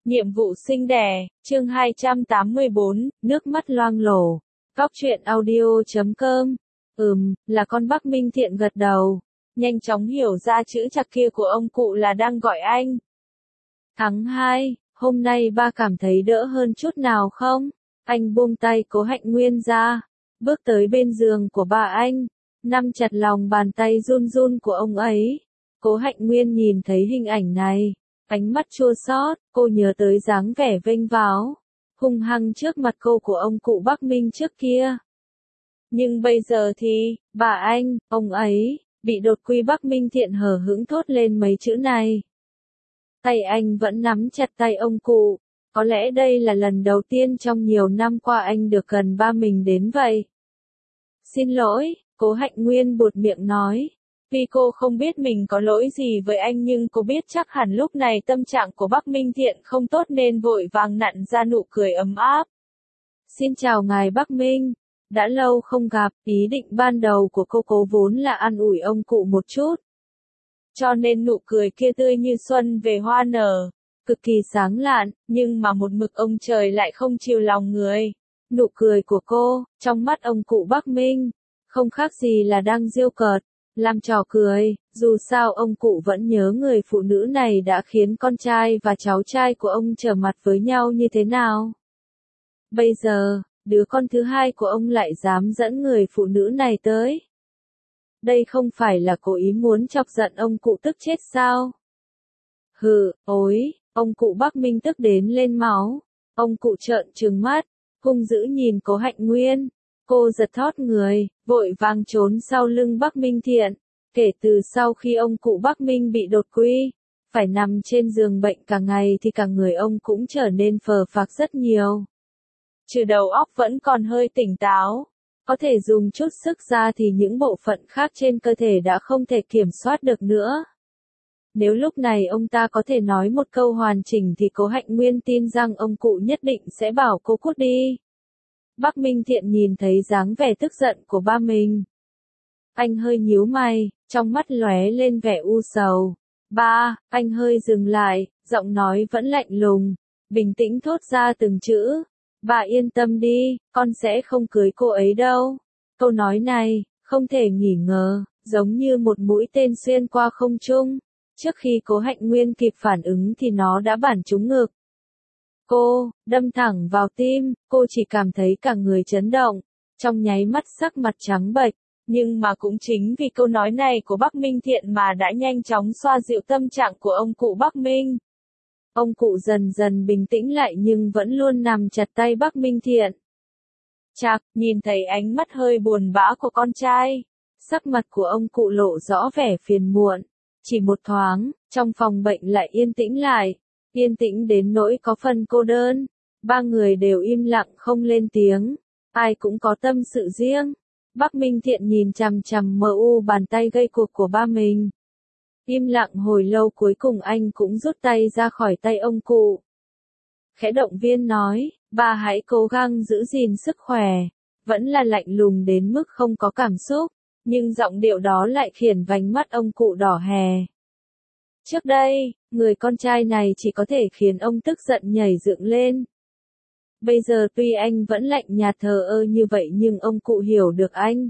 Nhiệm vụ sinh đẻ, chương 284, nước mắt loang lổ. Góc truyện audio.com. Là con Bắc Minh Thiện gật đầu. Nhanh chóng hiểu ra chữ chạc kia của ông cụ là đang gọi anh. Tháng 2, hôm nay ba cảm thấy đỡ hơn chút nào không? Anh buông tay Cố Hạnh Nguyên ra, bước tới bên giường của bà anh, nắm chặt lòng bàn tay run run của ông ấy. Cố Hạnh Nguyên nhìn thấy hình ảnh này, ánh mắt chua xót, cô nhớ tới dáng vẻ vênh váo, hung hăng trước mặt cô của ông cụ Bắc Minh trước kia. Nhưng bây giờ thì, bà anh, ông ấy, bị đột quy. Bắc Minh Thiện hờ hững thốt lên mấy chữ này. Tay anh vẫn nắm chặt tay ông cụ, có lẽ đây là lần đầu tiên trong nhiều năm qua anh được gần ba mình đến vậy. Xin lỗi, Cố Hạnh Nguyên buột miệng nói. Vì cô không biết mình có lỗi gì với anh nhưng cô biết chắc hẳn lúc này tâm trạng của Bắc Minh Thiện không tốt nên vội vàng nặn ra nụ cười ấm áp. Xin chào ngài Bắc Minh, đã lâu không gặp, ý định ban đầu của cô vốn là an ủi ông cụ một chút. Cho nên nụ cười kia tươi như xuân về hoa nở, cực kỳ sáng lạn, nhưng mà một mực ông trời lại không chiều lòng người. Nụ cười của cô, trong mắt ông cụ Bắc Minh, không khác gì là đang giễu cợt, làm trò cười, dù sao ông cụ vẫn nhớ người phụ nữ này đã khiến con trai và cháu trai của ông trở mặt với nhau như thế nào. Bây giờ, đứa con thứ hai của ông lại dám dẫn người phụ nữ này tới. Đây không phải là cố ý muốn chọc giận ông cụ tức chết sao? Ôi, ông cụ Bắc Minh tức đến lên máu. Ông cụ trợn trừng mắt, hung dữ nhìn Cố Hạnh Nguyên. Cô giật thót người, vội vàng trốn sau lưng Bắc Minh Thiện. Kể từ sau khi ông cụ Bắc Minh bị đột quỵ, phải nằm trên giường bệnh cả ngày thì cả người ông cũng trở nên phờ phạc rất nhiều. Trừ đầu óc vẫn còn hơi tỉnh táo, có thể dùng chút sức ra thì những bộ phận khác trên cơ thể đã không thể kiểm soát được nữa. Nếu lúc này ông ta có thể nói một câu hoàn chỉnh thì Cố Hạnh Nguyên tin rằng ông cụ nhất định sẽ bảo cô cút đi. Bắc Minh Thiện nhìn thấy dáng vẻ tức giận của ba mình. Anh hơi nhíu mày, trong mắt lóe lên vẻ u sầu. Ba, anh hơi dừng lại, giọng nói vẫn lạnh lùng, bình tĩnh thốt ra từng chữ. Bà yên tâm đi, con sẽ không cưới cô ấy đâu. Câu nói này, không thể nghi ngờ, giống như một mũi tên xuyên qua không trung. Trước khi Cố Hạnh Nguyên kịp phản ứng thì nó đã bắn trúng ngực. Cô, đâm thẳng vào tim, cô chỉ cảm thấy cả người chấn động, trong nháy mắt sắc mặt trắng bệch, nhưng mà cũng chính vì câu nói này của Bắc Minh Thiện mà đã nhanh chóng xoa dịu tâm trạng của ông cụ Bắc Minh. Ông cụ dần dần bình tĩnh lại nhưng vẫn luôn nắm chặt tay Bắc Minh Thiện. Chạc, nhìn thấy ánh mắt hơi buồn bã của con trai, sắc mặt của ông cụ lộ rõ vẻ phiền muộn. Chỉ một thoáng, trong phòng bệnh lại yên tĩnh lại. Yên tĩnh đến nỗi có phần cô đơn, ba người đều im lặng không lên tiếng, ai cũng có tâm sự riêng. Bắc Minh Thiện nhìn chằm chằm mờ u bàn tay gây cuộc của ba mình. Im lặng hồi lâu cuối cùng anh cũng rút tay ra khỏi tay ông cụ. Khẽ động viên nói, ba hãy cố gắng giữ gìn sức khỏe, vẫn là lạnh lùng đến mức không có cảm xúc, nhưng giọng điệu đó lại khiến vành mắt ông cụ đỏ hè. Trước đây, người con trai này chỉ có thể khiến ông tức giận nhảy dựng lên. Bây giờ tuy anh vẫn lạnh nhạt thờ ơ như vậy nhưng ông cụ hiểu được anh.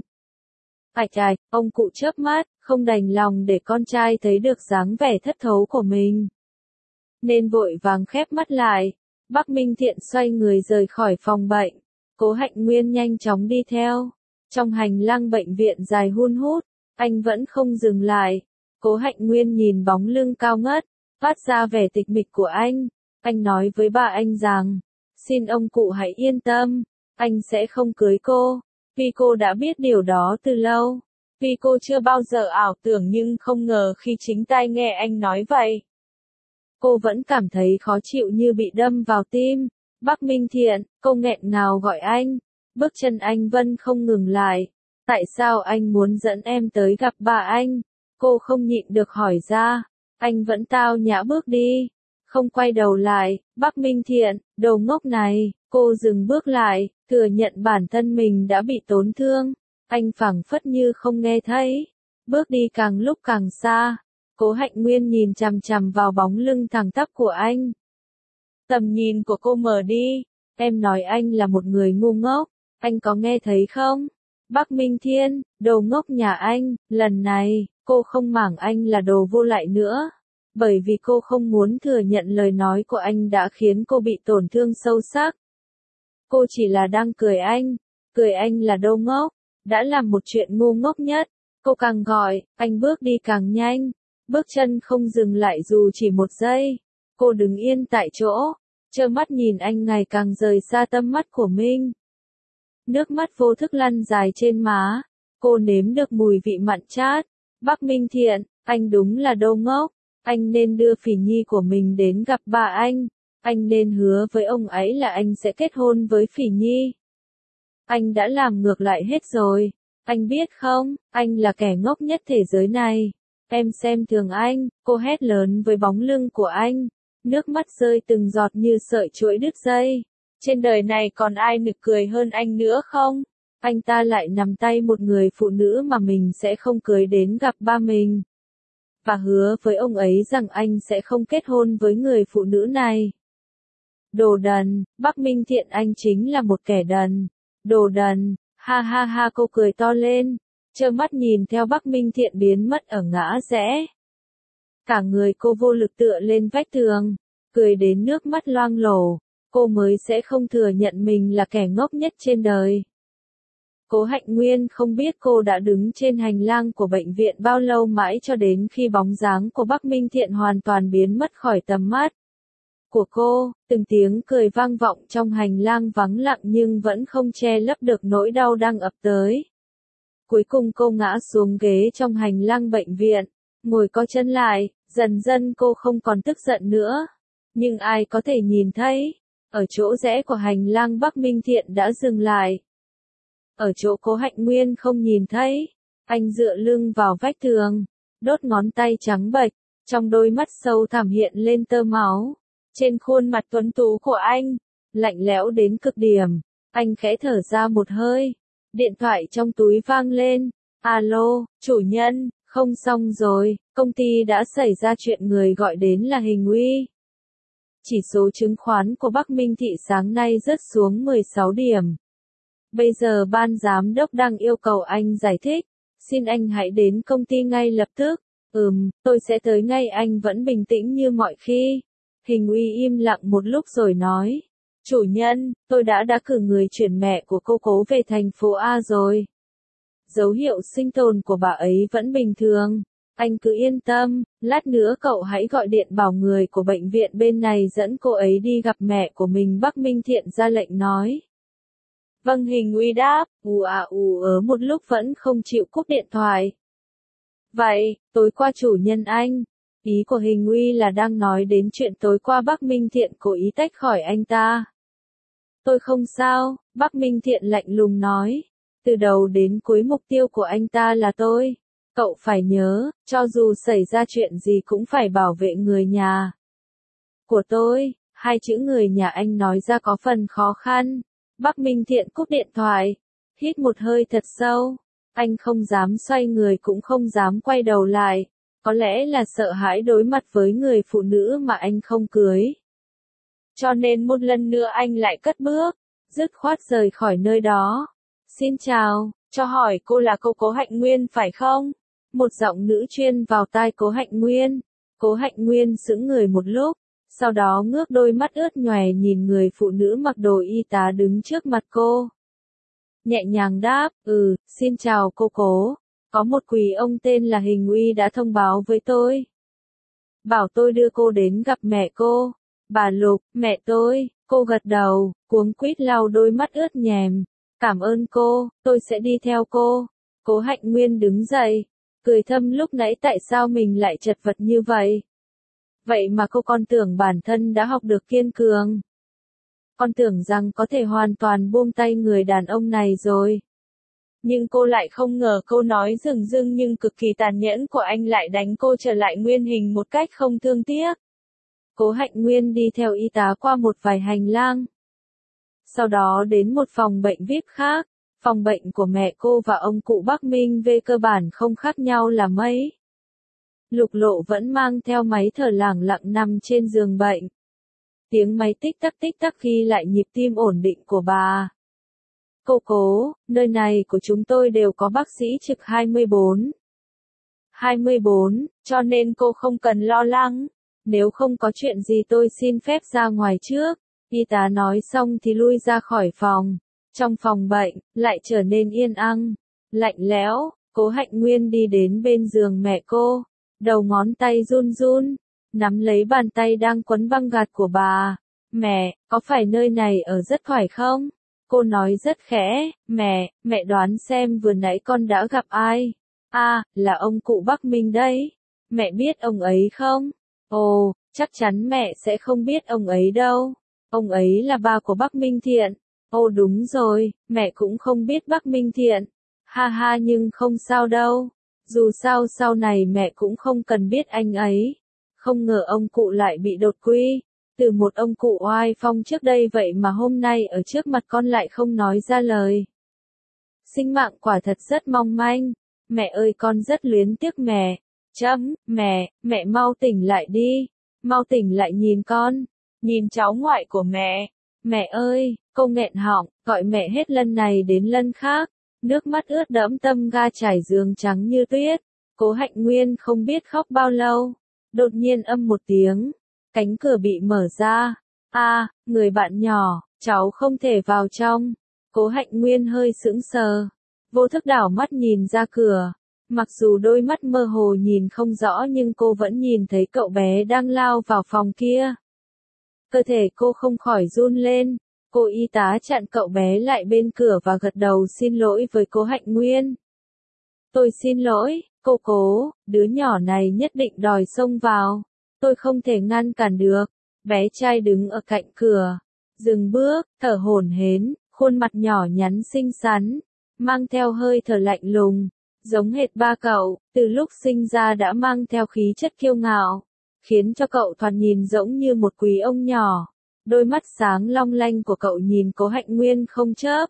Ông cụ chớp mắt, không đành lòng để con trai thấy được dáng vẻ thất thố của mình. Nên vội vàng khép mắt lại, Bắc Minh Thiện xoay người rời khỏi phòng bệnh. Cố Hạnh Nguyên nhanh chóng đi theo. Trong hành lang bệnh viện dài hun hút, anh vẫn không dừng lại. Cố Hạnh Nguyên nhìn bóng lưng cao ngất, phát ra vẻ tịch mịch của anh. Anh nói với bà anh rằng, xin ông cụ hãy yên tâm, anh sẽ không cưới cô. Vì cô đã biết điều đó từ lâu. Vì cô chưa bao giờ ảo tưởng nhưng không ngờ khi chính tai nghe anh nói vậy. Cô vẫn cảm thấy khó chịu như bị đâm vào tim. Bắc Minh Thiện, cô nghẹn ngào gọi anh. Bước chân anh vẫn không ngừng lại. Tại sao anh muốn dẫn em tới gặp bà anh? Cô không nhịn được hỏi ra. Anh vẫn tao nhã bước đi. Không quay đầu lại. Bắc Minh Thiện, đồ ngốc này. Cô dừng bước lại, thừa nhận bản thân mình đã bị tổn thương. Anh phảng phất như không nghe thấy. Bước đi càng lúc càng xa. Cố Hạnh Nguyên nhìn chằm chằm vào bóng lưng thẳng tắp của anh. Tầm nhìn của cô mờ đi. Em nói anh là một người ngu ngốc. Anh có nghe thấy không? Bắc Minh Thiên, đồ ngốc nhà anh, lần này, cô không mảng anh là đồ vô lại nữa. Bởi vì cô không muốn thừa nhận lời nói của anh đã khiến cô bị tổn thương sâu sắc. Cô chỉ là đang cười anh là đồ ngốc, đã làm một chuyện ngu ngốc nhất. Cô càng gọi, anh bước đi càng nhanh, bước chân không dừng lại dù chỉ một giây. Cô đứng yên tại chỗ, trơ mắt nhìn anh ngày càng rời xa tầm mắt của mình. Nước mắt vô thức lăn dài trên má, cô nếm được mùi vị mặn chát. Bắc Minh Thiện, anh đúng là đồ ngốc, anh nên đưa Phỉ Nhi của mình đến gặp bà anh nên hứa với ông ấy là anh sẽ kết hôn với Phỉ Nhi. Anh đã làm ngược lại hết rồi, anh biết không, anh là kẻ ngốc nhất thế giới này. Em xem thường anh, cô hét lớn với bóng lưng của anh, nước mắt rơi từng giọt như sợi chuỗi đứt dây. Trên đời này còn ai nực cười hơn anh nữa không? Anh ta lại nắm tay một người phụ nữ mà mình sẽ không cưới đến gặp ba mình. Và hứa với ông ấy rằng anh sẽ không kết hôn với người phụ nữ này. Đồ đần, Bắc Minh Thiện anh chính là một kẻ đần. Đồ đần, ha ha ha cô cười to lên, trơ mắt nhìn theo Bắc Minh Thiện biến mất ở ngã rẽ. Cả người cô vô lực tựa lên vách tường, cười đến nước mắt loang lổ, cô mới sẽ không thừa nhận mình là kẻ ngốc nhất trên đời. Cố Hạnh Nguyên không biết cô đã đứng trên hành lang của bệnh viện bao lâu mãi cho đến khi bóng dáng của Bắc Minh Thiện hoàn toàn biến mất khỏi tầm mắt của cô, từng tiếng cười vang vọng trong hành lang vắng lặng nhưng vẫn không che lấp được nỗi đau đang ập tới. Cuối cùng cô ngã xuống ghế trong hành lang bệnh viện, ngồi co chân lại, dần dần cô không còn tức giận nữa. Nhưng ai có thể nhìn thấy, ở chỗ rẽ của hành lang Bắc Minh Thiện đã dừng lại. Ở chỗ Cố Hạnh Nguyên không nhìn thấy, anh dựa lưng vào vách tường, đốt ngón tay trắng bệch, trong đôi mắt sâu thẳm hiện lên tơ máu. Trên khuôn mặt tuấn tú của anh, lạnh lẽo đến cực điểm, anh khẽ thở ra một hơi. Điện thoại trong túi vang lên. Alo, chủ nhân, không xong rồi, công ty đã xảy ra chuyện người gọi đến là Hình Uy. Chỉ số chứng khoán của Bắc Minh Thị sáng nay rớt xuống 16 điểm. Bây giờ ban giám đốc đang yêu cầu anh giải thích. Xin anh hãy đến công ty ngay lập tức. Tôi sẽ tới ngay. Anh vẫn bình tĩnh như mọi khi. Hình Uy im lặng một lúc rồi nói. Chủ nhân, tôi đã cử người chuyển mẹ của cô Cố về thành phố A rồi. Dấu hiệu sinh tồn của bà ấy vẫn bình thường. Anh cứ yên tâm, lát nữa cậu hãy gọi điện bảo người của bệnh viện bên này dẫn cô ấy đi gặp mẹ của mình. Bắc Minh Thiện ra lệnh nói. Vâng, Hình Uy đáp, một lúc vẫn không chịu cúp điện thoại. Vậy, tối qua chủ nhân anh. Ý của Hình Uy là đang nói đến chuyện tối qua Bắc Minh Thiện cố ý tách khỏi anh ta. Tôi không sao, Bắc Minh Thiện lạnh lùng nói. Từ đầu đến cuối mục tiêu của anh ta là tôi. Cậu phải nhớ, cho dù xảy ra chuyện gì cũng phải bảo vệ người nhà của tôi. Hai chữ người nhà anh nói ra có phần khó khăn. Bắc Minh Thiện cúp điện thoại, hít một hơi thật sâu. Anh không dám xoay người cũng không dám quay đầu lại. Có lẽ là sợ hãi đối mặt với người phụ nữ mà anh không cưới. Cho nên một lần nữa anh lại cất bước, dứt khoát rời khỏi nơi đó. Xin chào, cho hỏi cô là cô Cố Hạnh Nguyên phải không? Một giọng nữ chuyên vào tai Cố Hạnh Nguyên. Cố Hạnh Nguyên sững người một lúc, sau đó ngước đôi mắt ướt nhòe nhìn người phụ nữ mặc đồ y tá đứng trước mặt cô. Nhẹ nhàng đáp, xin chào cô Cố. Có một quý ông tên là Hình Uy đã thông báo với tôi. Bảo tôi đưa cô đến gặp mẹ cô. Bà Lục, mẹ tôi. Cô gật đầu, cuống quýt lau đôi mắt ướt nhèm. Cảm ơn cô, tôi sẽ đi theo cô. Cố Hạnh Nguyên đứng dậy, cười thầm lúc nãy tại sao mình lại chật vật như vậy. Vậy mà cô còn tưởng bản thân đã học được kiên cường. Con tưởng rằng có thể hoàn toàn buông tay người đàn ông này rồi. Nhưng cô lại không ngờ câu nói dửng dưng nhưng cực kỳ tàn nhẫn của anh lại đánh cô trở lại nguyên hình một cách không thương tiếc. Cố Hạnh Nguyên đi theo y tá qua một vài hành lang. Sau đó đến một phòng bệnh VIP khác. Phòng bệnh của mẹ cô và ông cụ Bắc Minh về cơ bản không khác nhau là mấy. Lục Lộ vẫn mang theo máy thở lẳng lặng nằm trên giường bệnh. Tiếng máy tích tắc ghi lại nhịp tim ổn định của bà. Cô cố, nơi này của chúng tôi đều có bác sĩ trực 24. 24, cho nên cô không cần lo lắng. Nếu không có chuyện gì tôi xin phép ra ngoài trước. Y tá nói xong thì lui ra khỏi phòng. Trong phòng bệnh, lại trở nên yên ắng, lạnh lẽo. Cố Hạnh Nguyên đi đến bên giường mẹ cô. Đầu ngón tay run run, nắm lấy bàn tay đang quấn băng gạc của bà. Mẹ, có phải nơi này ở rất khỏi không? Cô nói rất khẽ, mẹ đoán xem vừa nãy con đã gặp ai? Là ông cụ Bắc Minh đấy. Mẹ biết ông ấy không? Ồ, chắc chắn mẹ sẽ không biết ông ấy đâu. Ông ấy là ba của Bắc Minh Thiện. Ồ đúng rồi, mẹ cũng không biết Bắc Minh Thiện. Ha ha nhưng không sao đâu. Dù sao sau này mẹ cũng không cần biết anh ấy. Không ngờ ông cụ lại bị đột quỵ. Từ một ông cụ oai phong trước đây vậy mà hôm nay ở trước mặt con lại không nói ra lời. Sinh mạng quả thật rất mong manh. Mẹ ơi con rất luyến tiếc mẹ. Mẹ mau tỉnh lại đi. Mau tỉnh lại nhìn con. Nhìn cháu ngoại của mẹ. Mẹ ơi, cô nghẹn họng, gọi mẹ hết lần này đến lần khác. Nước mắt ướt đẫm tâm ga trải giường trắng như tuyết. Cố Hạnh Nguyên không biết khóc bao lâu. Đột nhiên âm một tiếng. Cánh cửa bị mở ra. Người bạn nhỏ, cháu không thể vào trong. Cố Hạnh Nguyên hơi sững sờ. Vô thức đảo mắt nhìn ra cửa. Mặc dù đôi mắt mơ hồ nhìn không rõ nhưng cô vẫn nhìn thấy cậu bé đang lao vào phòng kia. Cơ thể cô không khỏi run lên. Cô y tá chặn cậu bé lại bên cửa và gật đầu xin lỗi với Cố Hạnh Nguyên. Tôi xin lỗi, cô Cố, đứa nhỏ này nhất định đòi xông vào. Tôi không thể ngăn cản được. Bé trai đứng ở cạnh cửa. Dừng bước, thở hổn hển, khuôn mặt nhỏ nhắn xinh xắn. Mang theo hơi thở lạnh lùng. Giống hệt ba cậu, từ lúc sinh ra đã mang theo khí chất kiêu ngạo. Khiến cho cậu thoạt nhìn giống như một quý ông nhỏ. Đôi mắt sáng long lanh của cậu nhìn Cố Hạnh Nguyên không chớp.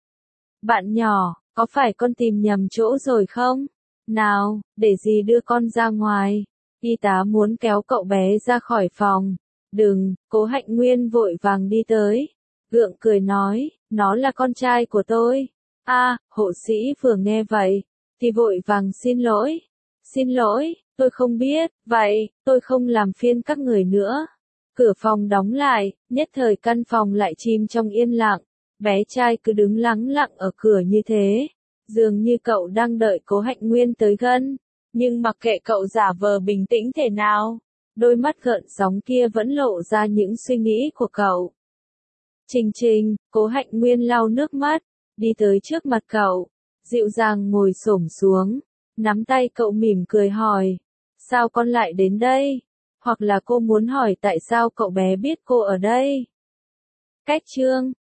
Bạn nhỏ, có phải con tìm nhầm chỗ rồi không? Nào, để dì đưa con ra ngoài. Y tá muốn kéo cậu bé ra khỏi phòng. Đừng, Cố Hạnh Nguyên vội vàng đi tới. Gượng cười nói, nó là con trai của tôi. Hộ sĩ vừa nghe vậy, thì vội vàng xin lỗi. Xin lỗi, tôi không biết, vậy, tôi không làm phiền các người nữa. Cửa phòng đóng lại, nhất thời căn phòng lại chìm trong yên lặng. Bé trai cứ đứng lắng lặng ở cửa như thế. Dường như cậu đang đợi Cố Hạnh Nguyên tới gần. Nhưng mặc kệ cậu giả vờ bình tĩnh thế nào, đôi mắt gợn sóng kia vẫn lộ ra những suy nghĩ của cậu. Trình, Cố Hạnh Nguyên lau nước mắt, đi tới trước mặt cậu, dịu dàng ngồi xổm xuống, nắm tay cậu mỉm cười hỏi, sao con lại đến đây? Hoặc là cô muốn hỏi tại sao cậu bé biết cô ở đây? Cách chương